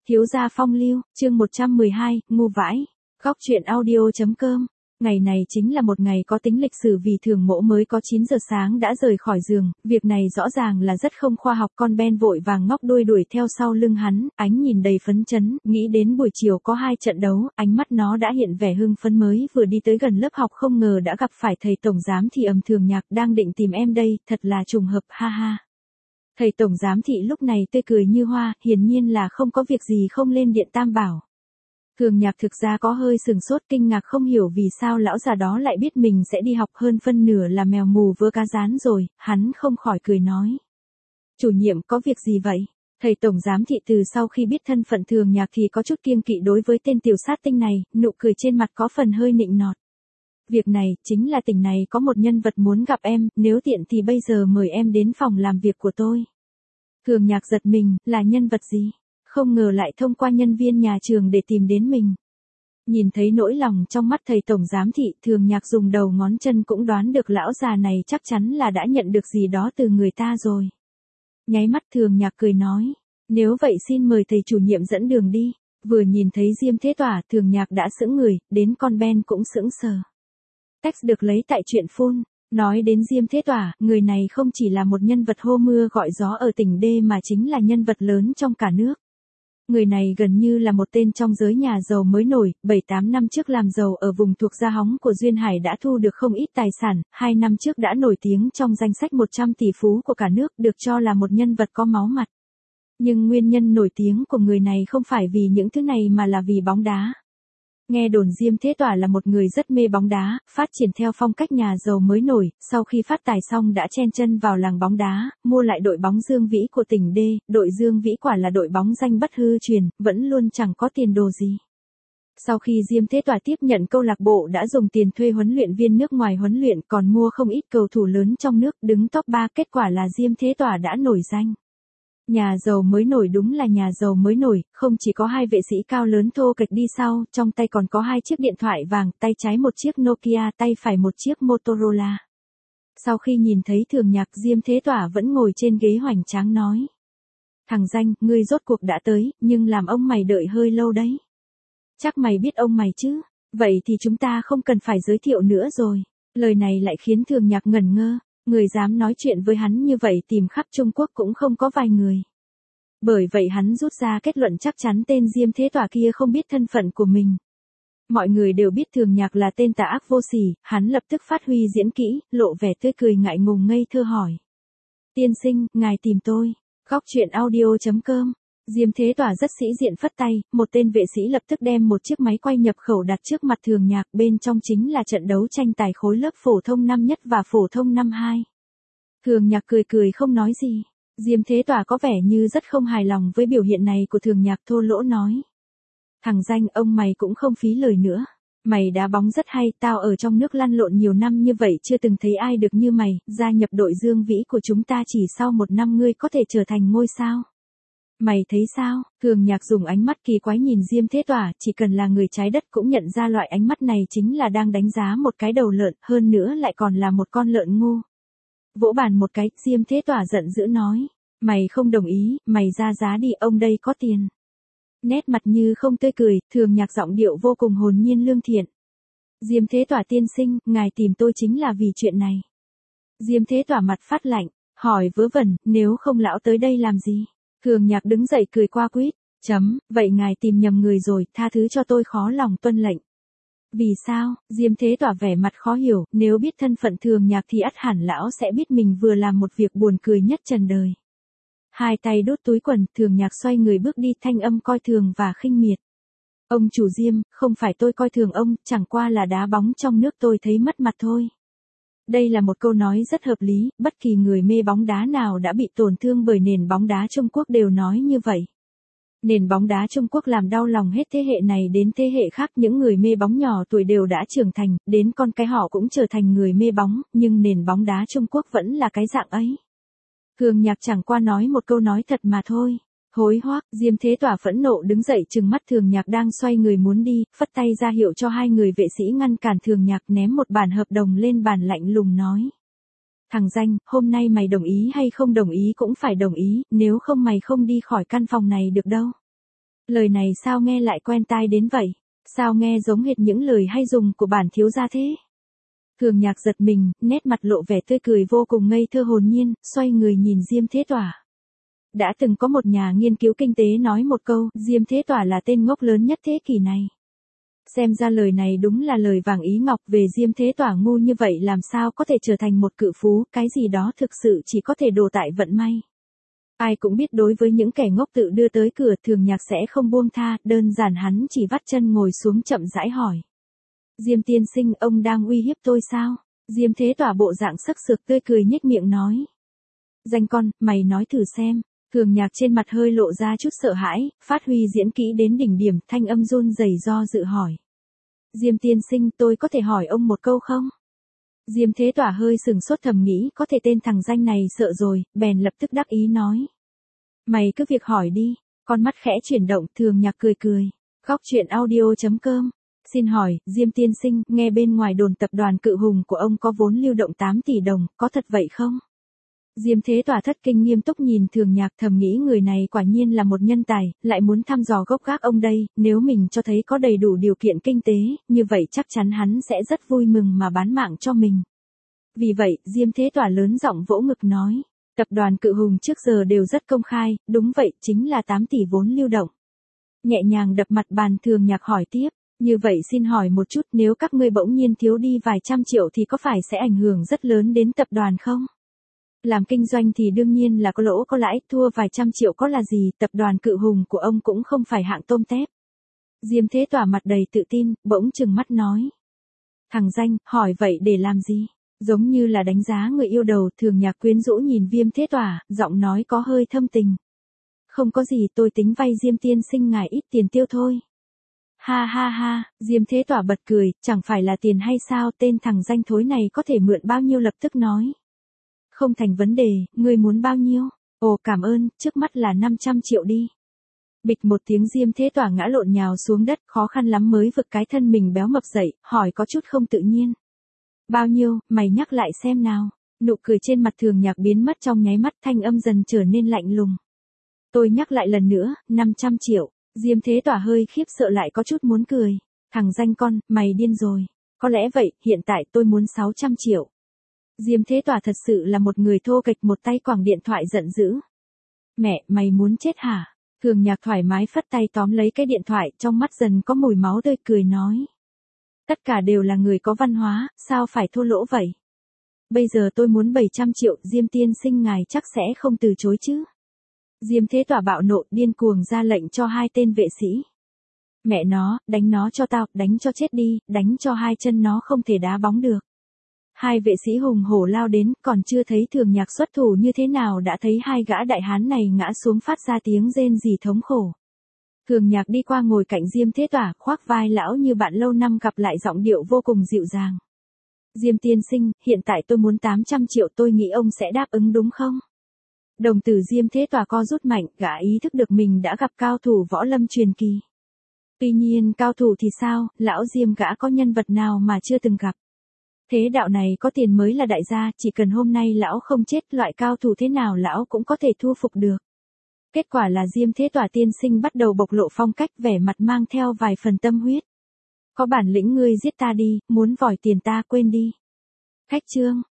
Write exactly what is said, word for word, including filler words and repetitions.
Thiếu gia phong lưu, chương một trăm mười hai, ngu vãi. Góc truyện audio.com. Ngày này chính là một ngày có tính lịch sử vì Thường Mỗ mới có chín giờ sáng đã rời khỏi giường, việc này rõ ràng là rất không khoa học. Con Ben vội vàng ngóc đuôi đuổi theo sau lưng hắn, ánh nhìn đầy phấn chấn, nghĩ đến buổi chiều có hai trận đấu, ánh mắt nó đã hiện vẻ hưng phấn. Mới vừa đi tới gần lớp học không ngờ đã gặp phải thầy tổng giám thị ầm Thường Nhạc đang định tìm em đây, thật là trùng hợp, ha ha. Thầy tổng giám thị lúc này tươi cười như hoa, hiển nhiên là không có việc gì không lên điện tam bảo. Thường Nhạc thực ra có hơi sừng sốt, kinh ngạc không hiểu vì sao lão già đó lại biết mình sẽ đi học, hơn phân nửa là mèo mù vớ cá rán rồi, hắn không khỏi cười nói. Chủ nhiệm có việc gì vậy? Thầy tổng giám thị từ sau khi biết thân phận Thường Nhạc thì có chút kiêng kỵ đối với tên tiểu sát tinh này, nụ cười trên mặt có phần hơi nịnh nọt. Việc này, chính là tỉnh này có một nhân vật muốn gặp em, nếu tiện thì bây giờ mời em đến phòng làm việc của tôi. Thường Nhạc giật mình, là nhân vật gì? Không ngờ lại thông qua nhân viên nhà trường để tìm đến mình. Nhìn thấy nỗi lòng trong mắt thầy tổng giám thị, Thường Nhạc dùng đầu ngón chân cũng đoán được lão già này chắc chắn là đã nhận được gì đó từ người ta rồi. Nháy mắt Thường Nhạc cười nói, nếu vậy xin mời thầy chủ nhiệm dẫn đường đi. Vừa nhìn thấy Diêm Thế Tỏa, Thường Nhạc đã sững người, đến con Ben cũng sững sờ. Text được lấy tại truyện phun. Nói đến Diêm Thế Tỏa, người này không chỉ là một nhân vật hô mưa gọi gió ở tỉnh D mà chính là nhân vật lớn trong cả nước. Người này gần như là một tên trong giới nhà giàu mới nổi, bảy tám năm trước làm giàu ở vùng thuộc Gia Hóng của Duyên Hải đã thu được không ít tài sản, hai năm trước đã nổi tiếng trong danh sách một trăm tỷ phú của cả nước, được cho là một nhân vật có máu mặt. Nhưng nguyên nhân nổi tiếng của người này không phải vì những thứ này mà là vì bóng đá. Nghe đồn Diêm Thế Tỏa là một người rất mê bóng đá, phát triển theo phong cách nhà giàu mới nổi, sau khi phát tài xong đã chen chân vào làng bóng đá, mua lại đội bóng Dương Vĩ của tỉnh D, đội Dương Vĩ quả là đội bóng danh bất hư truyền, vẫn luôn chẳng có tiền đồ gì. Sau khi Diêm Thế Tỏa tiếp nhận câu lạc bộ đã dùng tiền thuê huấn luyện viên nước ngoài huấn luyện, còn mua không ít cầu thủ lớn trong nước, đứng top ba, kết quả là Diêm Thế Tỏa đã nổi danh. Nhà giàu mới nổi, đúng là nhà giàu mới nổi, không chỉ có hai vệ sĩ cao lớn thô kệch đi sau, trong tay còn có hai chiếc điện thoại vàng, tay trái một chiếc Nokia, tay phải một chiếc Motorola. Sau khi nhìn thấy Thường Nhạc, Diêm Thế Tỏa vẫn ngồi trên ghế hoành tráng nói. Thằng danh, ngươi rốt cuộc đã tới, nhưng làm ông mày đợi hơi lâu đấy. Chắc mày biết ông mày chứ, vậy thì chúng ta không cần phải giới thiệu nữa rồi. Lời này lại khiến Thường Nhạc ngẩn ngơ. Người dám nói chuyện với hắn như vậy tìm khắp Trung Quốc cũng không có vài người. Bởi vậy hắn rút ra kết luận chắc chắn tên Diêm Thế Tỏa kia không biết thân phận của mình. Mọi người đều biết Thường Nhạc là tên tà ác vô sỉ, hắn lập tức phát huy diễn kỹ, lộ vẻ tươi cười ngại ngùng ngây thơ hỏi. Tiên sinh, ngài tìm tôi. Góc truyện audio.com. Diêm Thế Tỏa rất sĩ diện phất tay, một tên vệ sĩ lập tức đem một chiếc máy quay nhập khẩu đặt trước mặt Thường Nhạc, bên trong chính là trận đấu tranh tài khối lớp phổ thông năm nhất và phổ thông năm hai. Thường Nhạc cười cười không nói gì. Diêm Thế Tỏa có vẻ như rất không hài lòng với biểu hiện này của Thường Nhạc, thô lỗ nói. Thằng danh, ông mày cũng không phí lời nữa. Mày đá bóng rất hay, tao ở trong nước lăn lộn nhiều năm như vậy chưa từng thấy ai được như mày, gia nhập đội Dương Vĩ của chúng ta chỉ sau một năm ngươi có thể trở thành ngôi sao. Mày thấy sao? Thường Nhạc dùng ánh mắt kỳ quái nhìn Diêm Thế Tỏa, chỉ cần là người trái đất cũng nhận ra loại ánh mắt này chính là đang đánh giá một cái đầu lợn, hơn nữa lại còn là một con lợn ngu. Vỗ bàn một cái, Diêm Thế Tỏa giận dữ nói, mày không đồng ý, mày ra giá đi, ông đây có tiền. Nét mặt như không tươi cười, Thường Nhạc giọng điệu vô cùng hồn nhiên lương thiện. Diêm Thế Tỏa tiên sinh, ngài tìm tôi chính là vì chuyện này. Diêm Thế Tỏa mặt phát lạnh, hỏi vớ vẩn, nếu không lão tới đây làm gì? Thường Nhạc đứng dậy cười qua quýt, chấm, vậy ngài tìm nhầm người rồi, tha thứ cho tôi khó lòng tuân lệnh. Vì sao? Diêm Thế Tỏa vẻ mặt khó hiểu, nếu biết thân phận Thường Nhạc thì ắt hẳn lão sẽ biết mình vừa làm một việc buồn cười nhất trần đời. Hai tay đút túi quần, Thường Nhạc xoay người bước đi, thanh âm coi thường và khinh miệt. Ông chủ Diêm, không phải tôi coi thường ông, chẳng qua là đá bóng trong nước tôi thấy mất mặt thôi. Đây là một câu nói rất hợp lý, bất kỳ người mê bóng đá nào đã bị tổn thương bởi nền bóng đá Trung Quốc đều nói như vậy. Nền bóng đá Trung Quốc làm đau lòng hết thế hệ này đến thế hệ khác, những người mê bóng nhỏ tuổi đều đã trưởng thành, đến con cái họ cũng trở thành người mê bóng, nhưng nền bóng đá Trung Quốc vẫn là cái dạng ấy. Thường Nhạc chẳng qua nói một câu nói thật mà thôi. Hối hoắc, Diêm Thế Tỏa phẫn nộ đứng dậy trừng mắt Thường Nhạc đang xoay người muốn đi, phất tay ra hiệu cho hai người vệ sĩ ngăn cản Thường Nhạc, ném một bản hợp đồng lên bàn lạnh lùng nói. Thằng danh, hôm nay mày đồng ý hay không đồng ý cũng phải đồng ý, nếu không mày không đi khỏi căn phòng này được đâu. Lời này sao nghe lại quen tai đến vậy? Sao nghe giống hệt những lời hay dùng của bản thiếu gia thế? Thường Nhạc giật mình, nét mặt lộ vẻ tươi cười vô cùng ngây thơ hồn nhiên, xoay người nhìn Diêm Thế Tỏa. Đã từng có một nhà nghiên cứu kinh tế nói một câu, Diêm Thế Tỏa là tên ngốc lớn nhất thế kỷ này. Xem ra lời này đúng là lời vàng ý ngọc, về Diêm Thế Tỏa ngu như vậy làm sao có thể trở thành một cự phú, cái gì đó thực sự chỉ có thể đổ tại vận may. Ai cũng biết đối với những kẻ ngốc tự đưa tới cửa, Thường Nhạc sẽ không buông tha, đơn giản hắn chỉ vắt chân ngồi xuống chậm rãi hỏi. Diêm tiên sinh, ông đang uy hiếp tôi sao? Diêm Thế Tỏa bộ dạng sắc sược tươi cười nhếch miệng nói. Danh con, mày nói thử xem. Thường Nhạc trên mặt hơi lộ ra chút sợ hãi, phát huy diễn kỹ đến đỉnh điểm, thanh âm run rẩy do dự hỏi. Diêm tiên sinh, tôi có thể hỏi ông một câu không? Diêm Thế Tỏa hơi sừng sốt thầm nghĩ có thể tên thằng danh này sợ rồi, bèn lập tức đắc ý nói. Mày cứ việc hỏi đi, con mắt khẽ chuyển động. Thường Nhạc cười cười. Góc truyện audio chấm com. Xin hỏi, Diêm tiên sinh, nghe bên ngoài đồn tập đoàn Cự Hùng của ông có vốn lưu động tám tỷ đồng, có thật vậy không? Diêm Thế Tỏa thất kinh nghiêm túc nhìn Thường Nhạc, thầm nghĩ người này quả nhiên là một nhân tài, lại muốn thăm dò gốc gác ông đây, nếu mình cho thấy có đầy đủ điều kiện kinh tế, như vậy chắc chắn hắn sẽ rất vui mừng mà bán mạng cho mình. Vì vậy, Diêm Thế Tỏa lớn giọng vỗ ngực nói, tập đoàn Cự Hùng trước giờ đều rất công khai, đúng vậy, chính là tám tỷ vốn lưu động. Nhẹ nhàng đập mặt bàn, Thường Nhạc hỏi tiếp, như vậy xin hỏi một chút, nếu các ngươi bỗng nhiên thiếu đi vài trăm triệu thì có phải sẽ ảnh hưởng rất lớn đến tập đoàn không? Làm kinh doanh thì đương nhiên là có lỗ có lãi, thua vài trăm triệu có là gì, tập đoàn Cự Hùng của ông cũng không phải hạng tôm tép. Diêm Thế Tỏa mặt đầy tự tin, bỗng trừng mắt nói. Thằng danh, hỏi vậy để làm gì? Giống như là đánh giá người yêu đầu. Thường Nhạc quyến rũ nhìn Diêm Thế Tỏa, giọng nói có hơi thâm tình. Không có gì, tôi tính vay Diêm tiên sinh ngài ít tiền tiêu thôi. Ha ha ha, Diêm Thế Tỏa bật cười, chẳng phải là tiền hay sao, tên thằng danh thối này có thể mượn bao nhiêu lập tức nói. Không thành vấn đề, ngươi muốn bao nhiêu? Ồ cảm ơn, trước mắt là năm trăm triệu đi. Bịch một tiếng, Diêm Thế Tỏa ngã lộn nhào xuống đất, khó khăn lắm mới vực cái thân mình béo mập dậy, hỏi có chút không tự nhiên. Bao nhiêu, mày nhắc lại xem nào. Nụ cười trên mặt Thường Nhạc biến mất trong nháy mắt, thanh âm dần trở nên lạnh lùng. Tôi nhắc lại lần nữa, năm trăm triệu. Diêm Thế Tỏa hơi khiếp sợ lại có chút muốn cười. Thằng danh con, mày điên rồi. Có lẽ vậy, hiện tại tôi muốn sáu trăm triệu. Diêm Thế Tỏa thật sự là một người thô kệch, một tay quẳng điện thoại giận dữ. Mẹ, mày muốn chết hả? Thường Nhạc thoải mái phất tay tóm lấy cái điện thoại, trong mắt dần có mùi máu tươi, cười nói. Tất cả đều là người có văn hóa, sao phải thua lỗ vậy? Bây giờ tôi muốn bảy trăm triệu, Diêm tiên sinh ngài chắc sẽ không từ chối chứ? Diêm Thế Tỏa bạo nộ, điên cuồng ra lệnh cho hai tên vệ sĩ. Mẹ nó, đánh nó cho tao, đánh cho chết đi, đánh cho hai chân nó không thể đá bóng được. Hai vệ sĩ hùng hổ lao đến, còn chưa thấy Thường Nhạc xuất thủ như thế nào đã thấy hai gã đại hán này ngã xuống phát ra tiếng rên rỉ thống khổ. Thường Nhạc đi qua ngồi cạnh Diêm Thế Tỏa, khoác vai lão như bạn lâu năm gặp lại, giọng điệu vô cùng dịu dàng. Diêm tiên sinh, hiện tại tôi muốn tám trăm triệu, tôi nghĩ ông sẽ đáp ứng đúng không? Đồng tử Diêm Thế Tỏa co rút mạnh, gã ý thức được mình đã gặp cao thủ võ lâm truyền kỳ. Tuy nhiên cao thủ thì sao, lão Diêm gã có nhân vật nào mà chưa từng gặp. Thế đạo này có tiền mới là đại gia, chỉ cần hôm nay lão không chết, loại cao thủ thế nào lão cũng có thể thu phục được. Kết quả là Diêm Thế Tỏa tiên sinh bắt đầu bộc lộ phong cách, vẻ mặt mang theo vài phần tâm huyết. Có bản lĩnh ngươi giết ta đi, muốn vòi tiền ta quên đi. Khách chương.